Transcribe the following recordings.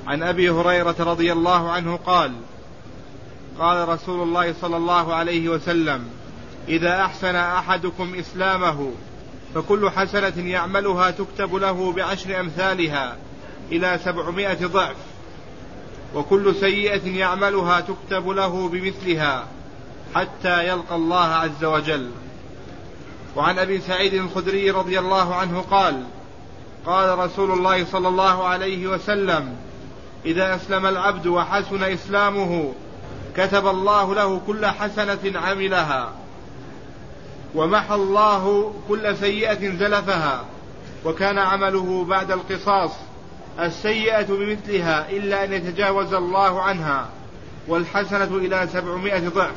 عن أبي هريرة رضي الله عنه قال: قال رسول الله صلى الله عليه وسلم: إذا أحسن أحدكم إسلامه فكل حسنة يعملها تكتب له ب10 أمثالها إلى 700 ضعف، وكل سيئة يعملها تكتب له بمثلها حتى يلقى الله عز وجل. وعن أبي سعيد الخدري رضي الله عنه قال: قال رسول الله صلى الله عليه وسلم: إذا أسلم العبد وحسن إسلامه كتب الله له كل حسنة عملها، ومحى الله كل سيئة زلفها، وكان عمله بعد القصاص السيئة بمثلها إلا أن يتجاوز الله عنها، والحسنة إلى 700 ضعف.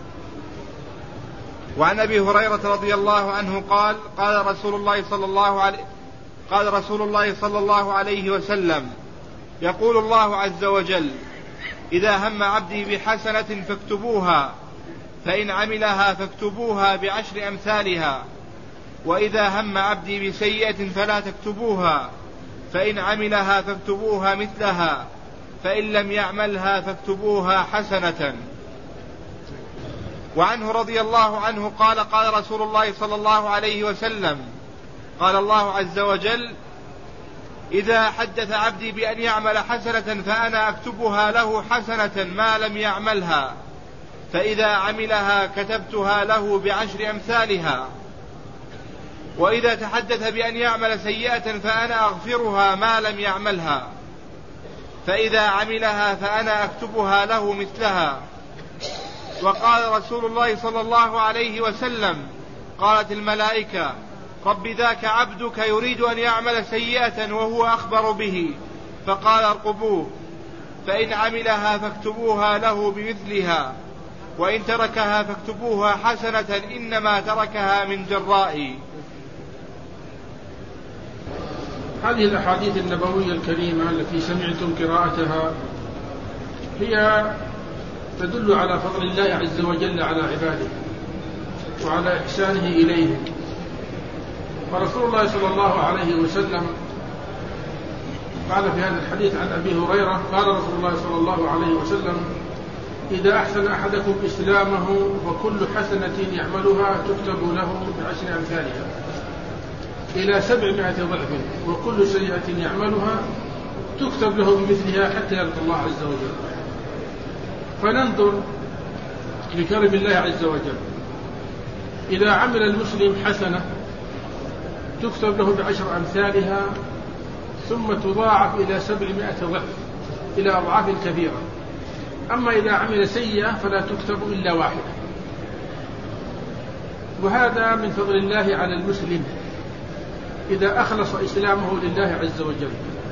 وعن أبي هريرة رضي الله عنه قال: قال رسول الله صلى الله عليه وسلم: يقول الله عز وجل: إذا هم عبدي بحسنة فاكتبوها، فإن عملها فاكتبوها ب10 أمثالها، وإذا هم عبدي بسيئة فلا تكتبوها، فإن عملها فاكتبوها مثلها، فإن لم يعملها فاكتبوها حسنة. وعنه رضي الله عنه قال: قال رسول الله صلى الله عليه وسلم: قال الله عز وجل: إذا حدث عبدي بأن يعمل حسنة فأنا أكتبها له حسنة ما لم يعملها، فإذا عملها كتبتها له ب10 أمثالها، وإذا تحدث بأن يعمل سيئة فأنا أغفرها ما لم يعملها، فإذا عملها فأنا أكتبها له مثلها. وقال رسول الله صلى الله عليه وسلم: قالت الملائكة: رب ذاك عبدك يريد أن يعمل سيئة وهو أخبر به، فقال: ارقبوه، فإن عملها فاكتبوها له بمثلها، وإن تركها فاكتبوها حسنة إنما تركها من جرائي. هذه الأحاديث النبوية الكريمة التي سمعتم قراءتها هي تدل على فضل الله عز وجل على عباده وعلى إحسانه إليهم. ورسول الله صلى الله عليه وسلم قال في هذا الحديث عن أبي هريرة: قال رسول الله صلى الله عليه وسلم: إذا أحسن أحدكم إسلامه وكل حسنة يعملها تكتب له ب10 أمثالها إلى 700 ضعف، وكل سيئة يعملها تكتب له بمثلها حتى يلقى الله عز وجل. فننظر لكرم الله عز وجل. إذا عمل المسلم حسنة تكتب له ب10 أمثالها، ثم تضاعف إلى 700 ضعف، إلى أضعاف كثيرة. أما إذا عمل سيئة فلا تكتب إلا واحدة. وهذا من فضل الله على المسلم إذا أخلص إسلامه لله عز وجل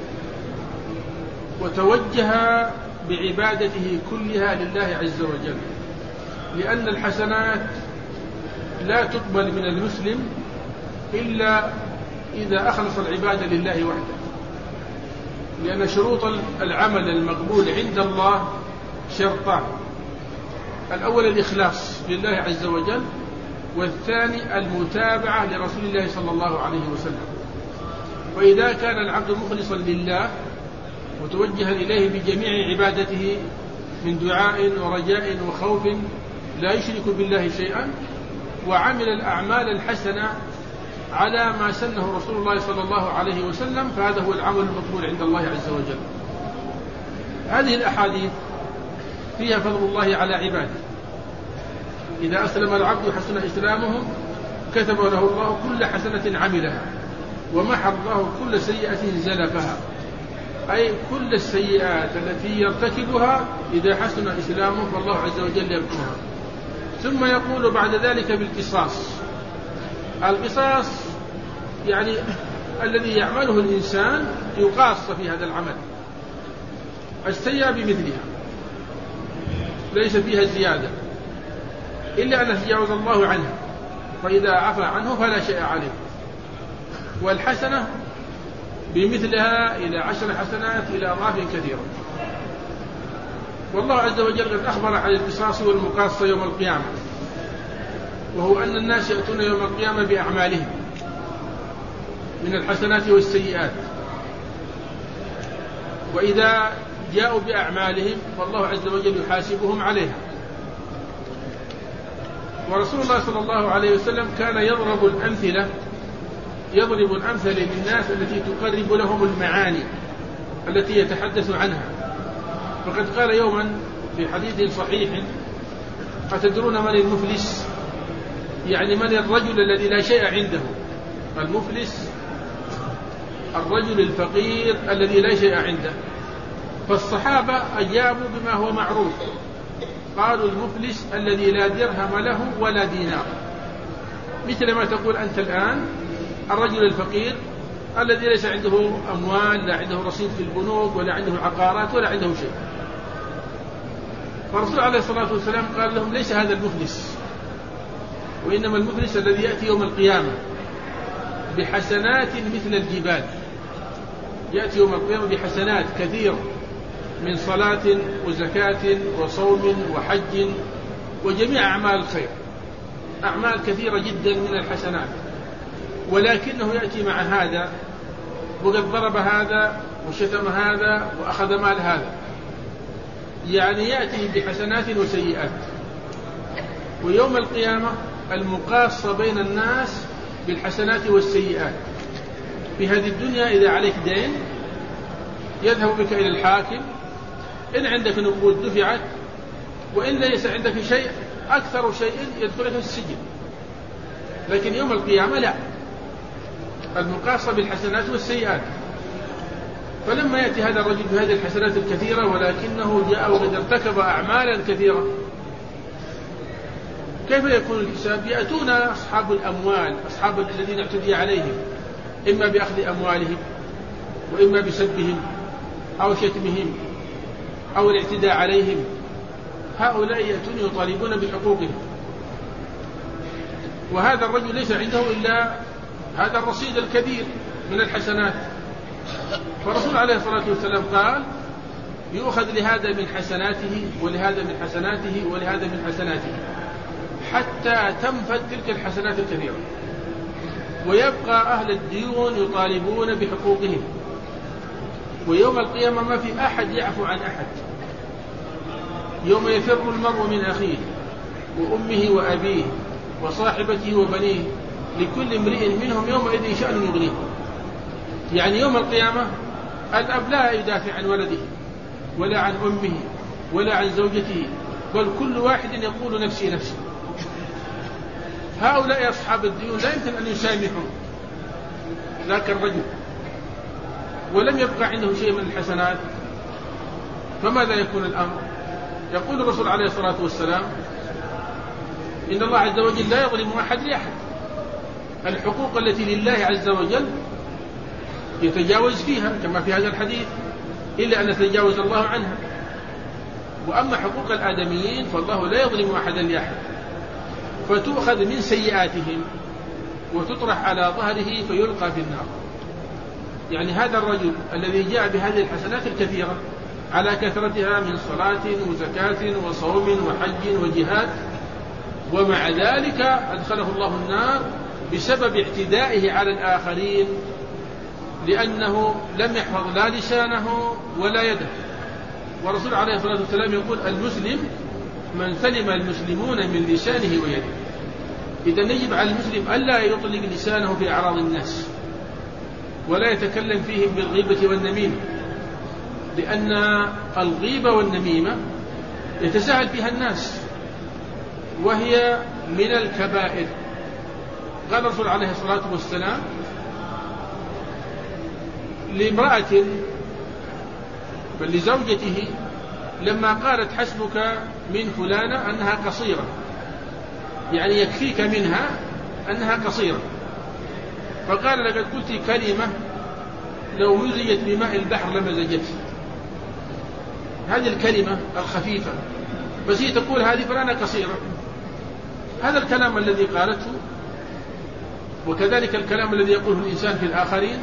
وتوجه بعبادته كلها لله عز وجل، لأن الحسنات لا تقبل من المسلم إلا إذا أخلص العبادة لله وحده، لأن شروط العمل المقبول عند الله شرطان: الأول الإخلاص لله عز وجل، والثاني المتابعة لرسول الله صلى الله عليه وسلم. وإذا كان العبد مخلصا لله متوجها إليه بجميع عبادته من دعاء ورجاء وخوف لا يشرك بالله شيئا، وعمل الأعمال الحسنة على ما سنه رسول الله صلى الله عليه وسلم، فهذا هو العمل المقبول عند الله عز وجل. هذه الأحاديث فيها فضل الله على عباده. إذا أسلم العبد حسن إسلامه كتب له الله كل حسنة عملها، ومحى الله كل سيئة زلفها، أي كل السيئات التي يرتكبها إذا حسن إسلامه فالله عز وجل يمحوها. ثم يقول بعد ذلك بالقصاص. القصاص يعني الذي يعمله الإنسان يقاص في هذا العمل، السيئة بمثلها ليس فيها زيادة إلا أن يتجاوز الله عنه، فإذا عفى عنه فلا شيء عليه. والحسنة بمثلها إلى 10 حسنات إلى أضعاف كثيرة. والله عز وجل قد أخبر عن القصاص والمقاصة يوم القيامة، وهو أن الناس يأتون يوم القيامة بأعمالهم من الحسنات والسيئات، وإذا جاءوا بأعمالهم فالله عز وجل يحاسبهم عليها. ورسول الله صلى الله عليه وسلم كان يضرب الأمثلة للناس التي تقرب لهم المعاني التي يتحدث عنها. فقد قال يوما في حديث صحيح: أتدرون من المفلس؟ يعني من الرجل الذي لا شيء عنده. المفلس الرجل الفقير الذي لا شيء عنده. فالصحابة أجابوا بما هو معروف، قالوا: المفلس الذي لا درهم له ولا دينار. مثل ما تقول أنت الآن الرجل الفقير الذي ليس عنده أموال، لا عنده رصيد في البنوك ولا عنده عقارات ولا عنده شيء. فالرسول عليه الصلاة والسلام قال لهم: ليس هذا المفلس، وإنما المفلس الذي يأتي يوم القيامة بحسنات مثل الجبال. يأتي يوم القيامة بحسنات كثيرة من صلاة وزكاة وصوم وحج وجميع أعمال الخير، أعمال كثيرة جدا من الحسنات، ولكنه يأتي مع هذا وقد ضرب هذا وشتم هذا وأخذ مال هذا. يعني يأتي بحسنات وسيئات. ويوم القيامة المقاصة بين الناس بالحسنات والسيئات. في هذه الدنيا إذا عليك دين يذهب بك إلى الحاكم، إن عندك نقود دفعت، وإن ليس عندك شيء أكثر شيء يدخلك في السجن. لكن يوم القيامة لا، المقاصة بالحسنات والسيئات. فلما يأتي هذا الرجل بهذه الحسنات الكثيرة ولكنه جاء وقد ارتكب أعمالا كثيرة، كيف يكون الحساب؟ يأتون أصحاب الأموال، أصحاب الذين اعتدي عليهم، إما بأخذ أموالهم وإما بسبهم أو شتمهم أو الاعتداء عليهم. هؤلاء يأتون يطالبون بحقوقهم، وهذا الرجل ليس عنده إلا هذا الرصيد الكبير من الحسنات. فالرسول عليه الصلاة والسلام قال: يؤخذ لهذا من حسناته ولهذا من حسناته ولهذا من حسناته حتى تنفد تلك الحسنات الكثيرة، ويبقى أهل الديون يطالبون بحقوقهم. ويوم القيامة ما في أحد يعفو عن أحد. يوم يفر المرء من أخيه وأمه وأبيه وصاحبته وبنيه لكل امرئ منهم يومئذ شأن يغنيه. يعني يوم القيامة الأب لا يدافع عن ولده ولا عن أمه ولا عن زوجته، بل كل واحد يقول نفسي نفسي. هؤلاء أصحاب الديون لا يمكن أن يسامحوا ذاك الرجل، ولم يبقى عنده شيء من الحسنات. فماذا يكون الأمر؟ يقول الرسول عليه الصلاة والسلام: إن الله عز وجل لا يظلم أحد لأحد. الحقوق التي لله عز وجل يتجاوز فيها كما في هذا الحديث، إلا أن يتجاوز الله عنها. وأما حقوق الآدميين فالله لا يظلم أحدا لأحد، فتؤخذ من سيئاتهم وتطرح على ظهره فيلقى في النار. يعني هذا الرجل الذي جاء بهذه الحسنات الكثيرة على كثرتها من صلاة وزكاة وصوم وحج وجهاد، ومع ذلك أدخله الله النار بسبب اعتدائه على الآخرين، لأنه لم يحفظ لا لسانه ولا يده. ورسول عليه الصلاة والسلام يقول: المسلم من سلم المسلمون من لسانه ويده. إذا يجب على المسلم ألا يطلق لسانه في أعراض الناس ولا يتكلم فيهم بالغيبة والنميمة، لأن الغيبة والنميمة يتساهل فيها الناس وهي من الكبائر. قال الرسول عليه الصلاة والسلام لامرأة بل لزوجته لما قالت: حسبك من فلانة أنها قصيرة، يعني يكفيك منها أنها قصيرة. فقال: لقد قلت كلمة لو مزجت بماء البحر لمزجته. هذه الكلمة الخفيفة بس هي تقول هذه فلانة قصيرة. هذا الكلام الذي قالته، وكذلك الكلام الذي يقوله الإنسان في الآخرين.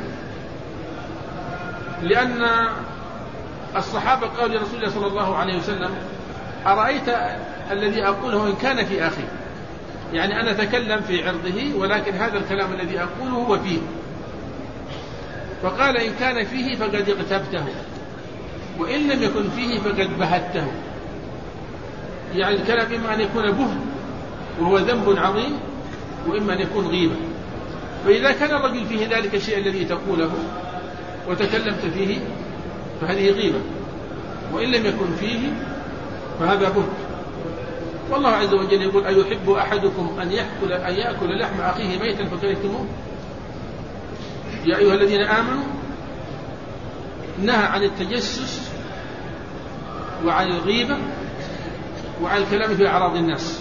لأن الصحابة قالوا لرسول الله صلى الله عليه وسلم: أرأيت الذي أقوله إن كان في أخي، يعني أنا أتكلم في عرضه ولكن هذا الكلام الذي أقوله هو فيه. فقال: إن كان فيه فقد اغتبته، وإن لم يكن فيه فقد بهته. يعني الكلام إما أن يكون بهت وهو ذنب عظيم، وإما أن يكون غيبة. فإذا كان الرجل فيه ذلك الشيء الذي تقوله وتكلمت فيه فهذه غيبة، وإن لم يكن فيه فهذا بهت. والله عز وجل يقول: أيحب أحدكم أن يأكل لحم أخيه ميتا فكرهتموه؟ يا أيها الذين آمنوا، نهى عن التجسس وعن الغيبة وعن الكلام في أعراض الناس.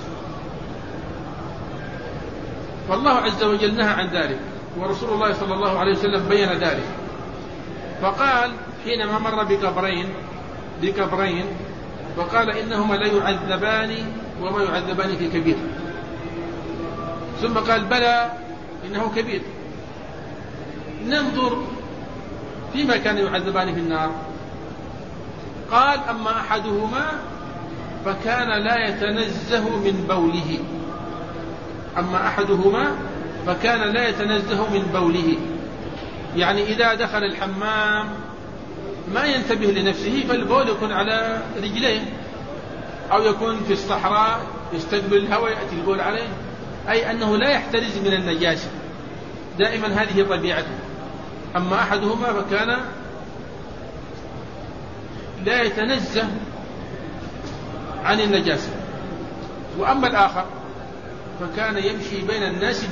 فالله عز وجل نهى عن ذلك، ورسول الله صلى الله عليه وسلم بين ذلك، فقال حينما مر بقبرين فقال: إنهما لا يعذبان وما يعذبان في كبير. ثم قال: بلى إنه كبير. ننظر فيما كان يعذبان في النار. قال: أما أحدهما فكان لا يتنزه من بوله. أما أحدهما فكان لا يتنزه من بوله، يعني إذا دخل الحمام ما ينتبه لنفسه، فالبول يكون على رجليه، أو يكون في الصحراء يستقبل الهواء يأتي البول عليه، أي أنه لا يحترز من النجاسة، دائما هذه طبيعته. أما أحدهما فكان لا يتنزه عن النجاسة، وأما الآخر فكان يمشي بين الناس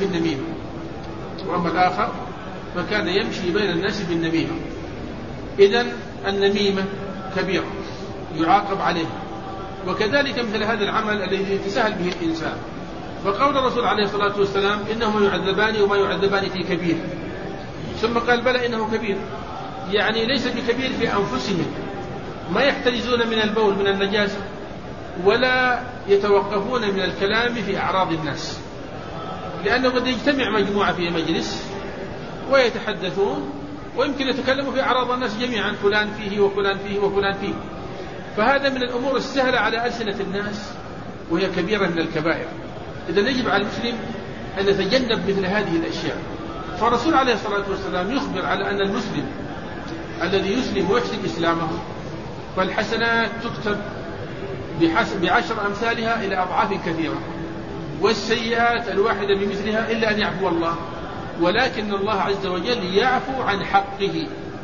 بالنميمة. إذن النميمة كبيرة يعاقب عليه، وكذلك مثل هذا العمل الذي يتساهل به الإنسان. فقول الرسول عليه الصلاة والسلام: إنهما يعذبان وما يعذبان في كبير. ثم قال: بلى إنه كبير، يعني ليس بكبير في أنفسهم، ما يحترزون من البول من النجاسة، ولا يتوقفون من الكلام في أعراض الناس، لأنه قد يجتمع مجموعة في مجلس ويتحدثون ويمكن يتكلموا في أعراض الناس جميعا، فلان فيه وفلان فيه وفلان فيه. فهذا من الأمور السهلة على ألسنة الناس، وهي كبيرة من الكبائر. إذن يجب على المسلم أن يتجنب مثل هذه الأشياء. فالرسول عليه الصلاة والسلام يخبر على أن المسلم الذي يسلم ويحسن إسلامه فالحسنات تكتب ب10 أمثالها إلى أضعاف كثيرة، والسيئات الواحدة بمثلها، إلا أن يعفو الله، ولكن الله عز وجل يعفو عن حقه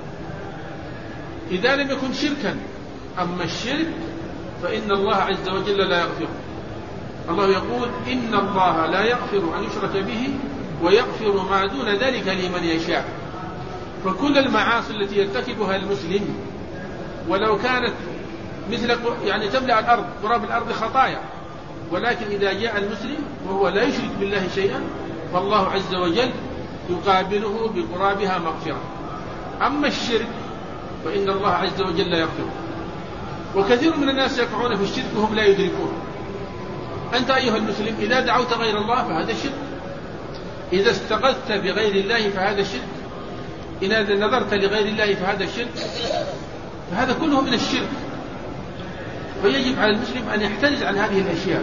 إذا لم يكن شركا. أما الشرك فإن الله عز وجل لا يغفر. الله يقول: إن الله لا يغفر أن يشرك به ويغفر ما دون ذلك لمن يشاء. فكل المعاصي التي يرتكبها المسلم ولو كانت مثل يعني تملأ الأرض قراب الأرض خطايا، ولكن إذا جاء المسلم وهو لا يشرك بالله شيئا فالله عز وجل يقابله بقرابها مغفرة. أما الشرك فإن الله عز وجل لا يغفر. وكثير من الناس يقعون في الشرك وهم لا يدركون. أنت أيها المسلم إذا دعوت غير الله فهذا شرك، إذا استغثت بغير الله فهذا شرك، إذا نظرت لغير الله فهذا شرك، فهذا كله من الشرك. ويجب على المسلم أن يحترز عن هذه الأشياء.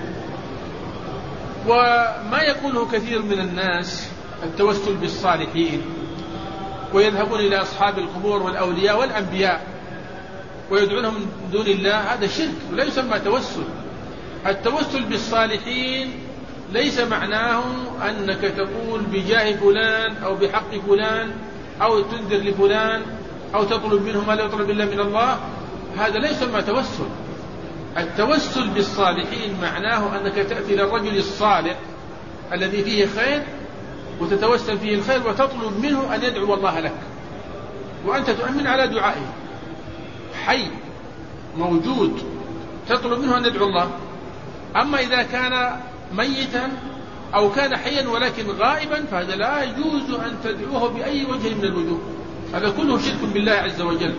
وما يقوله كثير من الناس التوسل بالصالحين، ويذهبون إلى أصحاب القبور والأولياء والأنبياء ويدعونهم من دون الله، هذا شرك ولا يسمى توسل. التوسل بالصالحين ليس معناه أنك تقول بجاه فلان أو بحق فلان أو تنذر لفلان أو تطلب منه ما لا يطلب إلا من الله، هذا لا يسمى توسل. التوسل بالصالحين معناه أنك تأتي للرجل الصالح الذي فيه خير وتتوسل فيه الخير وتطلب منه أن يدعو الله لك، وأنت تؤمن على دعائه، حي موجود تطلب منه أن يدعو الله. أما إذا كان ميتا أو كان حيا ولكن غائبا فهذا لا يجوز أن تدعوه بأي وجه من الوجوه، هذا كله شرك بالله عز وجل.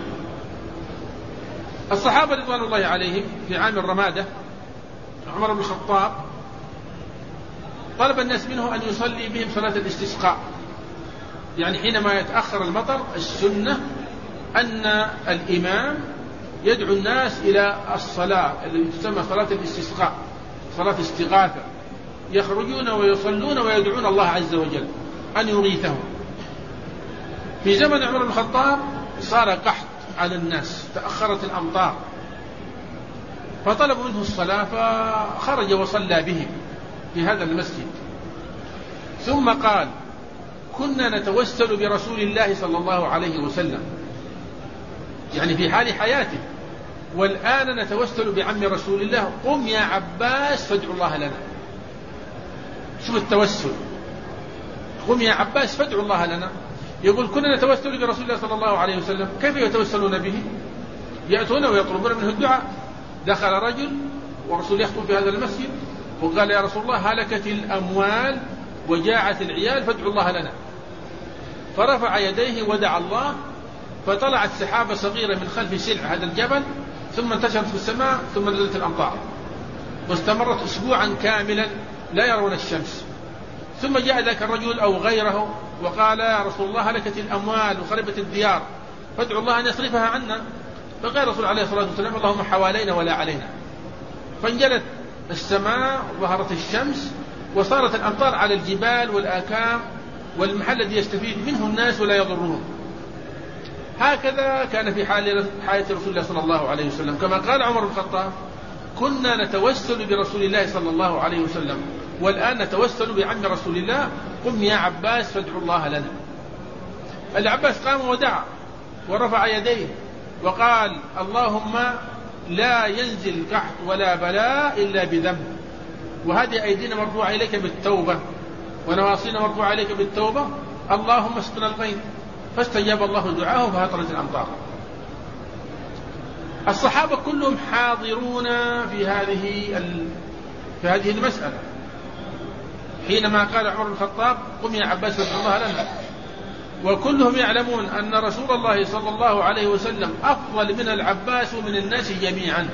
الصحابة رضوان الله عليهم في عام الرمادة عمر بن الخطاب طلب الناس منه أن يصلي بهم صلاة الاستسقاء، يعني حينما يتأخر المطر السنة أن الإمام يدعو الناس إلى الصلاة التي تسمى صلاة الاستسقاء، صلاة استغاثة، يخرجون ويصلون ويدعون الله عز وجل أن يغيثهم. في زمن عمر بن الخطاب صار قحط على الناس، تأخرت الأمطار، فطلبوا منه الصلاة فخرج وصلى بهم في هذا المسجد. ثم قال: كنا نتوسل برسول الله صلى الله عليه وسلم، يعني في حال حياته، والآن نتوسل بعم رسول الله، قم يا عباس فادعوا الله لنا. شوف التوسل، قم يا عباس فادعوا الله لنا. يقول كنا نتوسل برسول الله صلى الله عليه وسلم، كيف يتوسلون به؟ يأتون ويطلبون منه الدعاء. دخل رجل ورسول يخطب في هذا المسجد وقال: يا رسول الله هلكت الأموال وجاعت العيال فادعوا الله لنا. فرفع يديه ودعا الله، فطلعت سحابة صغيرة من خلف سلع هذا الجبل، ثم انتشرت في السماء، ثم نزلت الأمطار، واستمرت أسبوعا كاملا لا يرون الشمس. ثم جاء ذاك الرجل أو غيره وقال: يا رسول الله هلكت الأموال وخربت الديار فادعوا الله أن يصرفها عنا. فقال الرسول عليه الصلاة والسلام: اللهم حوالينا ولا علينا. فانجلت السماء وظهرت الشمس وصارت الأمطار على الجبال والآكام والمحل الذي يستفيد منه الناس ولا يضرهم. هكذا كان في حياة رسول الله صلى الله عليه وسلم، كما قال عمر بن الخطاب: كنا نتوسل برسول الله صلى الله عليه وسلم، والآن نتوسل بعم رسول الله، قم يا عباس فادعوا الله لنا. العباس قام ودعا ورفع يديه وقال: اللهم لا ينزل قحط ولا بلاء إلا بذنب، وهذه أيدينا مرفوعة إليك بالتوبة ونواصينا مرفوعة إليك بالتوبة، اللهم اسقنا الغيث. فاستجاب الله دعاه فهطلت الأمطار. الصحابة كلهم حاضرون في هذه المسألة حينما قال عمر بن الخطاب: قم يا عباس فادعوا الله لنا. وكلهم يعلمون أن رسول الله صلى الله عليه وسلم أفضل من العباس ومن الناس جميعا،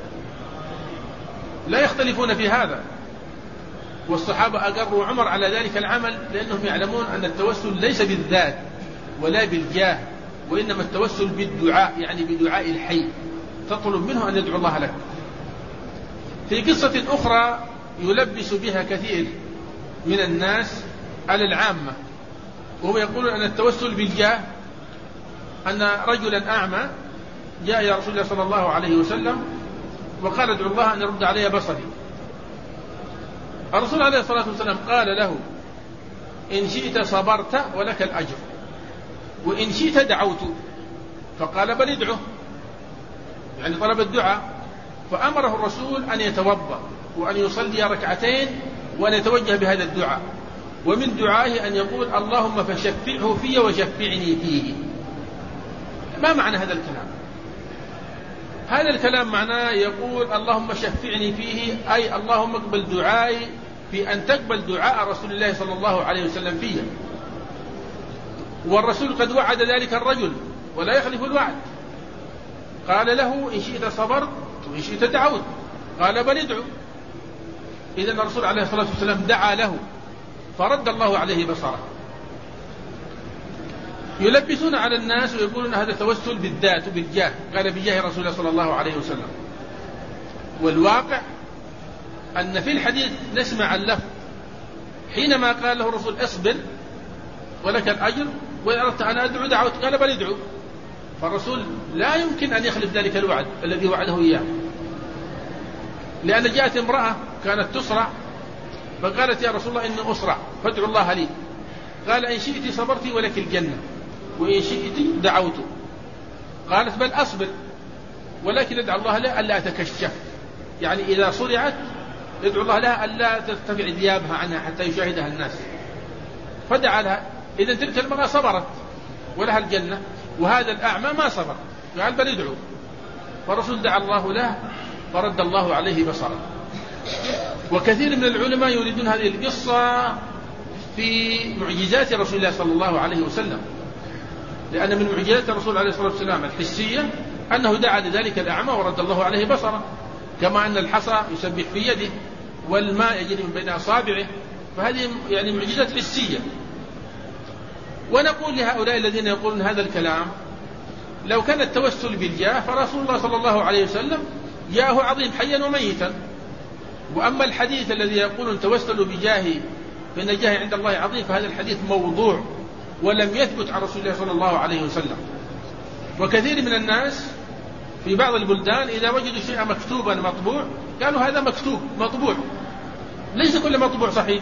لا يختلفون في هذا. والصحابة أقروا عمر على ذلك العمل لأنهم يعلمون أن التوسل ليس بالذات ولا بالجاه، وإنما التوسل بالدعاء، يعني بدعاء الحي، تطلب منه أن يدعو الله لك. في قصة أخرى يلبس بها كثير من الناس على العامة، وهو يقول أن التوسل بالجاه، أن رجلا أعمى جاء إلى رسول الله صلى الله عليه وسلم وقال: ادعو الله أن يرد علي بصري. الرسول عليه الصلاة والسلام قال له: إن شئت صبرت ولك الأجر، وإن شئت دعوت. فقال: بل ادعه، يعني طلب الدعاء. فأمره الرسول أن يتوضأ وأن يصلي ركعتين وأن يتوجه بهذا الدعاء، ومن دعائه أن يقول: اللهم فشفعه في وشفعني فيه. ما معنى هذا الكلام؟ هذا الكلام معناه يقول: اللهم شفعني فيه، أي اللهم اقبل دعائي في أن تقبل دعاء رسول الله صلى الله عليه وسلم فيه. والرسول قد وعد ذلك الرجل ولا يخلف الوعد، قال له: إن شئت صبرت وإن شئت دعوت. قال: بل ادعو. إذن الرسول عليه الصلاة والسلام دعا له فرد الله عليه بصره. يلبسون على الناس ويقولون هذا توسل بالذات وبالجاه، قال: بجاه رسول الله صلى الله عليه وسلم. والواقع أن في الحديث نسمع اللفظ حينما قال له الرسول: اصبر ولك الأجر، وإن أردت أن أدعو دعوت، قال: بل ادعو. فالرسول لا يمكن أن يخلف ذلك الوعد الذي وعده إياه، لأن جاءت امرأة كانت تسرع فقالت: يا رسول الله إني أسرع فادعو الله لي. قال: إن شئت صبرت ولك الجنة، وإن شئت دعوت. قالت: بل أصبر ولكن ادعو الله لها ألا أتكشف، يعني إذا صرعت ادعو الله لها ألا ترتفع ثيابها عنها حتى يشاهدها الناس. فدعا لها. إذن تلك المرأة صبرت ولها الجنة، وهذا الأعمى ما صبر، قال: بل ادعو. فالرسول دعا الله له فرد الله عليه بصره. وكثير من العلماء يريدون هذه القصة في معجزات رسول الله صلى الله عليه وسلم، لأن من معجزات الرسول عليه الصلاة والسلام الحسية أنه دعا لذلك الأعمى ورد الله عليه بصره، كما أن الحصى يسبح في يده والماء يجري من بين أصابعه، فهذه يعني معجزات حسية. ونقول لهؤلاء الذين يقولون هذا الكلام: لو كان التوسل بالجاه فرسول الله صلى الله عليه وسلم جاءه عظيم حيا وميتا. وأما الحديث الذي يقول توسلوا بجاهي فإن جاهي عند الله عظيم، فهذا الحديث موضوع ولم يثبت عن رسول الله صلى الله عليه وسلم. وكثير من الناس في بعض البلدان إذا وجدوا شيئا مكتوبا مطبوع قالوا هذا مكتوب مطبوع، ليس كل مطبوع صحيح.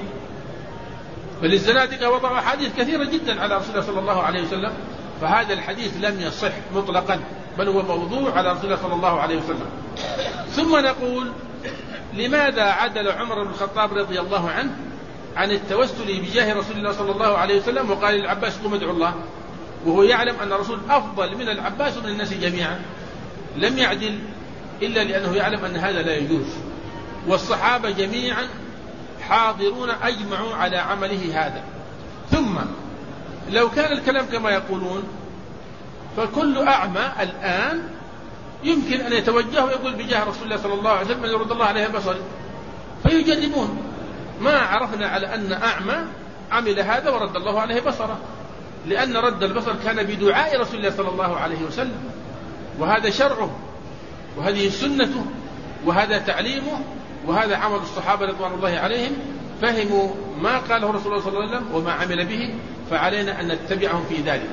بل الزنادقة وضعوا أحاديث كثيرة جدا على رسول الله صلى الله عليه وسلم، فهذا الحديث لم يصح مطلقا، بل هو موضوع على رسول الله صلى الله عليه وسلم. ثم نقول لماذا عدل عمر بن الخطاب رضي الله عنه عن التوسل بجاه رسول الله صلى الله عليه وسلم وقال للعباس قم ادعو الله، وهو يعلم أن الرسول أفضل من العباس ومن الناس جميعا؟ لم يعدل إلا لأنه يعلم أن هذا لا يجوز، والصحابة جميعا حاضرون أجمعوا على عمله هذا. ثم لو كان الكلام كما يقولون فكل أعمى الآن يمكن أن يتوجه ويقول بجاه رسول الله صلى الله عليه وسلم يرد الله عليه بصري، فيجربون. ما عرفنا على أن أعمى عمل هذا ورد الله عليه بصره، لأن رد البصر كان بدعاء رسول الله صلى الله عليه وسلم، وهذا شرعه وهذه سنته وهذا تعليمه وهذا عمل الصحابة رضوان الله عليهم، فهموا ما قاله رسول الله صلى الله عليه وسلم وما عمل به، فعلينا أن نتبعهم في ذلك.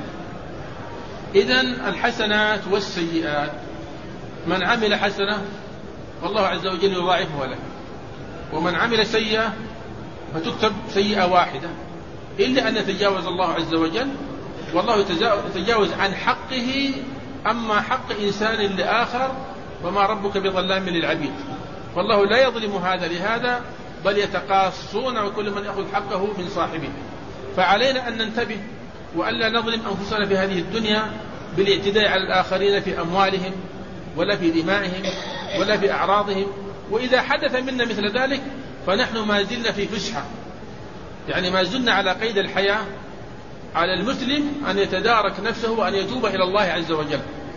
إذن الحسنات والسيئات، من عمل حسنة والله عز وجل يضاعفها له، ومن عمل سيئة فتكتب سيئة واحدة، إلا أن يتجاوز الله عز وجل، والله يتجاوز عن حقه. أما حق إنسان لآخر وما ربك بظلام للعبيد، والله لا يظلم هذا لهذا، بل يتقاصون وكل من يأخذ حقه من صاحبه. فعلينا أن ننتبه وألا نظلم أنفسنا في هذه الدنيا بالاعتداء على الآخرين في أموالهم ولا في دمائهم ولا في أعراضهم. وإذا حدث منا مثل ذلك فنحن ما زلنا في فسحة، يعني ما زلنا على قيد الحياة. على المسلم أن يتدارك نفسه وأن يتوب إلى الله عز وجل،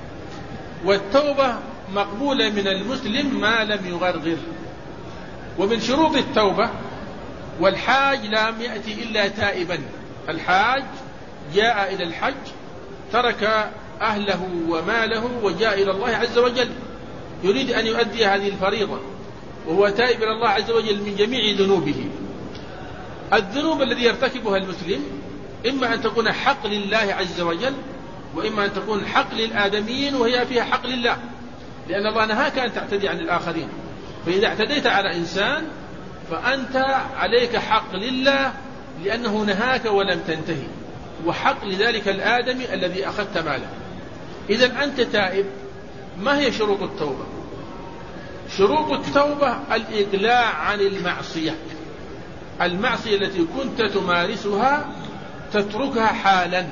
والتوبة مقبولة من المسلم ما لم يغرغر. ومن شروط التوبة، والحاج لم يأتي إلا تائبا، الحاج جاء إلى الحج ترك أهله وماله وجاء إلى الله عز وجل يريد أن يؤدي هذه الفريضة، وهو تائب إلى الله عز وجل من جميع ذنوبه. الذنوب الذي يرتكبها المسلم إما أن تكون حق لله عز وجل، وإما أن تكون حق للآدميين وهي فيها حق لله، لأن الله نهاك أن تعتدي عن الآخرين. فإذا اعتديت على إنسان فأنت عليك حق لله لأنه نهاك ولم تنتهي، وحق لذلك الآدمي الذي أخذت ماله. إذن أنت تائب. ما هي شروط التوبة؟ شروط التوبة الإقلاع عن المعصية، المعصية التي كنت تمارسها تتركها حالا،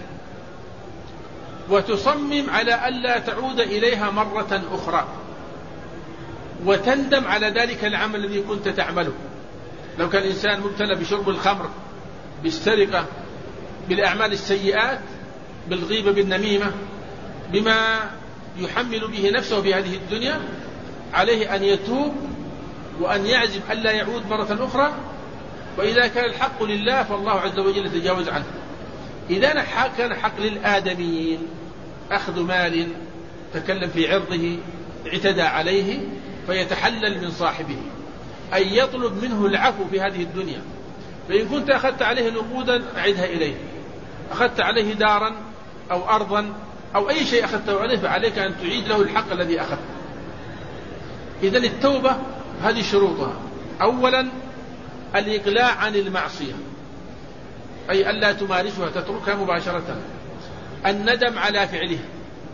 وتصمم على ألا تعود إليها مرة أخرى، وتندم على ذلك العمل الذي كنت تعمله. لو كان الإنسان مبتلى بشرب الخمر، بالسرقة، بالأعمال السيئات، بالغيبة، بالنميمة، بما يحمل به نفسه في هذه الدنيا، عليه أن يتوب وأن يعزم ألا يعود مرة أخرى. وإذا كان الحق لله فالله عز وجل يتجاوز عنه. إذا كان حق للآدميين، أخذ مال، تكلم في عرضه، اعتدى عليه، فيتحلل من صاحبه أن يطلب منه العفو في هذه الدنيا. فإن كنت أخذت عليه نقودا أعدها إليه، أخذت عليه دارا أو أرضا أو أي شيء أخذته عليه فعليك أن تعيد له الحق الذي أخذته. إذن التوبة هذه شروطها: أولا الإقلاع عن المعصية، أي ألا تمارسها، تتركها مباشرة. الندم على فعلها،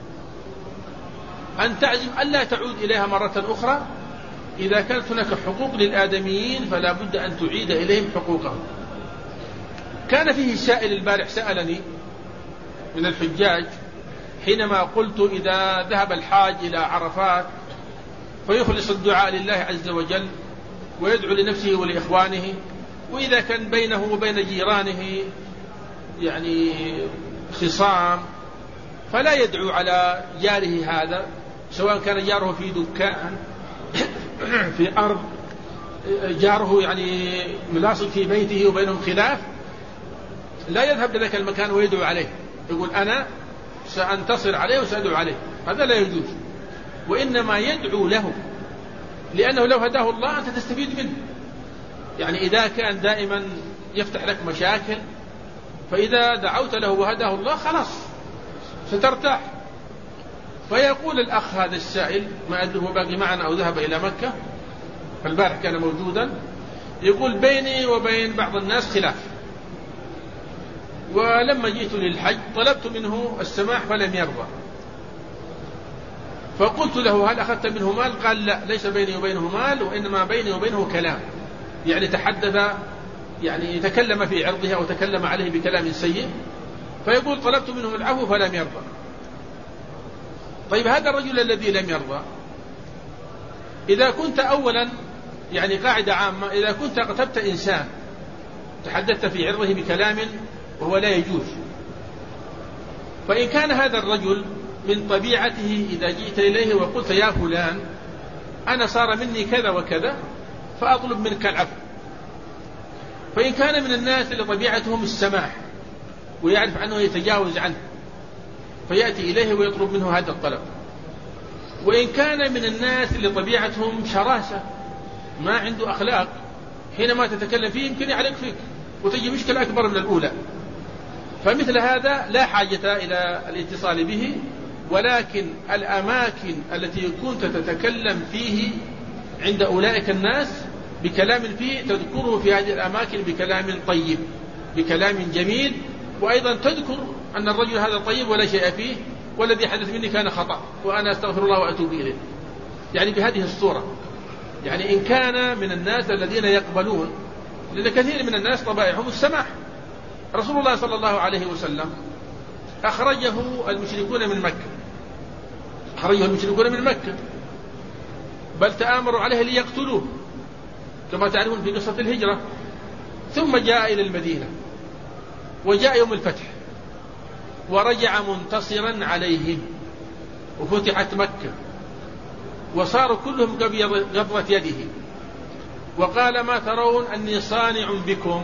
أن تعزم ألا تعود إليها مرة أخرى. إذا كانت هناك حقوق للآدميين فلا بد أن تعيد إليهم حقوقهم. كان فيه سائل البارح سألني من الحجاج حينما قلت إذا ذهب الحاج إلى عرفات فيخلص الدعاء لله عز وجل ويدعو لنفسه ولإخوانه، وإذا كان بينه وبين جيرانه يعني خصام فلا يدعو على جاره هذا، سواء كان جاره في دكان في أرض، جاره يعني ملاصق في بيته وبينهم خلاف، لا يذهب لذلك المكان ويدعو عليه، يقول أنا سأنتصر عليه وسأدعو عليه، هذا لا يجوز. وإنما يدعو له، لأنه لو هداه الله أنت تستفيد منه. يعني إذا كان دائما يفتح لك مشاكل، فإذا دعوت له وهداه الله خلاص سترتاح. فيقول الأخ هذا السائل، ما أدري هو باقي معنا أو ذهب إلى مكة، فالبارح كان موجودا، يقول بيني وبين بعض الناس خلاف، ولما جئت للحج طلبت منه السماح فلم يرضى، فقلت له هل أخذت منه مال؟ قال لا، ليس بيني وبينه مال، وإنما بيني وبينه كلام، يعني تحدث، يعني تكلم في عرضها وتكلم عليه بكلام سيء، فيقول طلبت منه العفو فلم يرضى. طيب هذا الرجل الذي لم يرضى، إذا كنت أولا، يعني قاعدة عامة، إذا كنت اغتبت إنسان تحدثت في عرضه بكلام وهو لا يجوز، فإن كان هذا الرجل من طبيعته إذا جئت إليه وقلت يا فلان أنا صار مني كذا وكذا فأطلب منك العفو، فإن كان من الناس اللي طبيعتهم السماح ويعرف أنه يتجاوز عنه فيأتي إليه ويطلب منه هذا الطلب، وإن كان من الناس اللي طبيعتهم شراسة ما عنده أخلاق، حينما تتكلم فيه يمكن يعلق فيك وتجي مشكلة أكبر من الأولى، فمثل هذا لا حاجة إلى الاتصال به، ولكن الأماكن التي كنت تتكلم فيه عند أولئك الناس بكلام فيه تذكره في هذه الأماكن بكلام طيب، بكلام جميل، وأيضا تذكر أن الرجل هذا طيب ولا شيء فيه، والذي حدث مني كان خطأ وأنا أستغفر الله وأتوب إليه، يعني بهذه الصورة. يعني إن كان من الناس الذين يقبلون، لأن كثير من الناس طبائعهم السماح. رسول الله صلى الله عليه وسلم أخرجه المشركون من مكة، أخرجه المشركون من مكة، بل تآمروا عليه ليقتلوه كما تعلمون في قصة الهجرة، ثم جاء إلى المدينة وجاء يوم الفتح ورجع منتصرا عليهم، وفتحت مكة وصاروا كلهم قبضة يده، وقال ما ترون أني صانع بكم،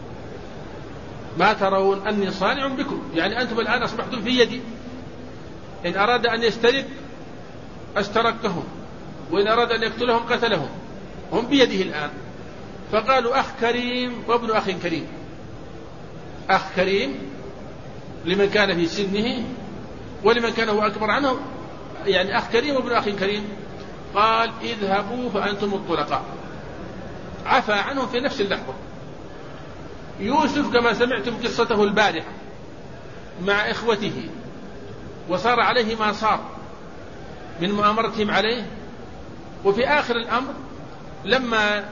ما ترون أني صانع بكم، يعني أنتم الآن أصبحتم في يدي، إن أراد أن يسترق استرقهم، وإن أراد أن يقتلهم قتلهم، هم بيده الآن. فقالوا أخ كريم وابن أخ كريم، أخ كريم لمن كان في سنه ولمن كان هو أكبر عنه، يعني أخ كريم وابن أخ كريم. قال اذهبوا فأنتم الطلقاء، عفى عنهم في نفس اللحظة. يوسف كما سمعتم قصته البارحة مع إخوته وصار عليه ما صار من مؤامرتهم عليه، وفي آخر الأمر لما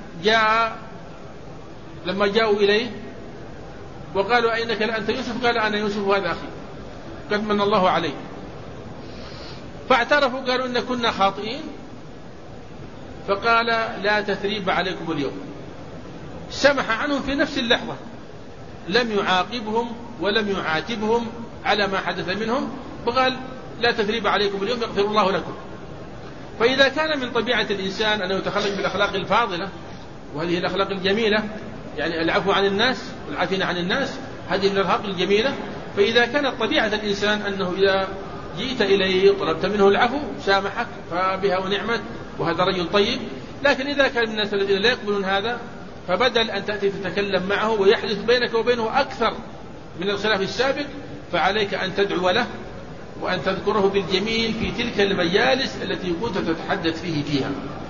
جاءوا إليه وقالوا أينك لأنت يوسف؟ قال أنا يوسف وهذا أخي قد من الله عليه، فاعترفوا قالوا إن كنا خاطئين، فقال لا تثريب عليكم اليوم، سمح عنهم في نفس اللحظة، لم يعاقبهم ولم يعاتبهم على ما حدث منهم، فقال لا تثريب عليكم اليوم يغفر الله لكم. فإذا كان من طبيعة الإنسان أنه يتخلق بالأخلاق الفاضلة وهذه الأخلاق الجميلة، يعني العفو عن الناس والعافين عن الناس، هذه من الأخلاق الجميلة، فإذا كانت طبيعة الإنسان أنه إذا جئت إليه طلبت منه العفو سامحك فبها ونعمت وهذا رجل طيب. لكن إذا كان من الناس الذين لا يقبلون هذا، فبدل أن تأتي تتكلم معه ويحدث بينك وبينه أكثر من الخلاف السابق، فعليك أن تدعو له وأن تذكره بالجميل في تلك المجالس التي كنت تتحدث فيها.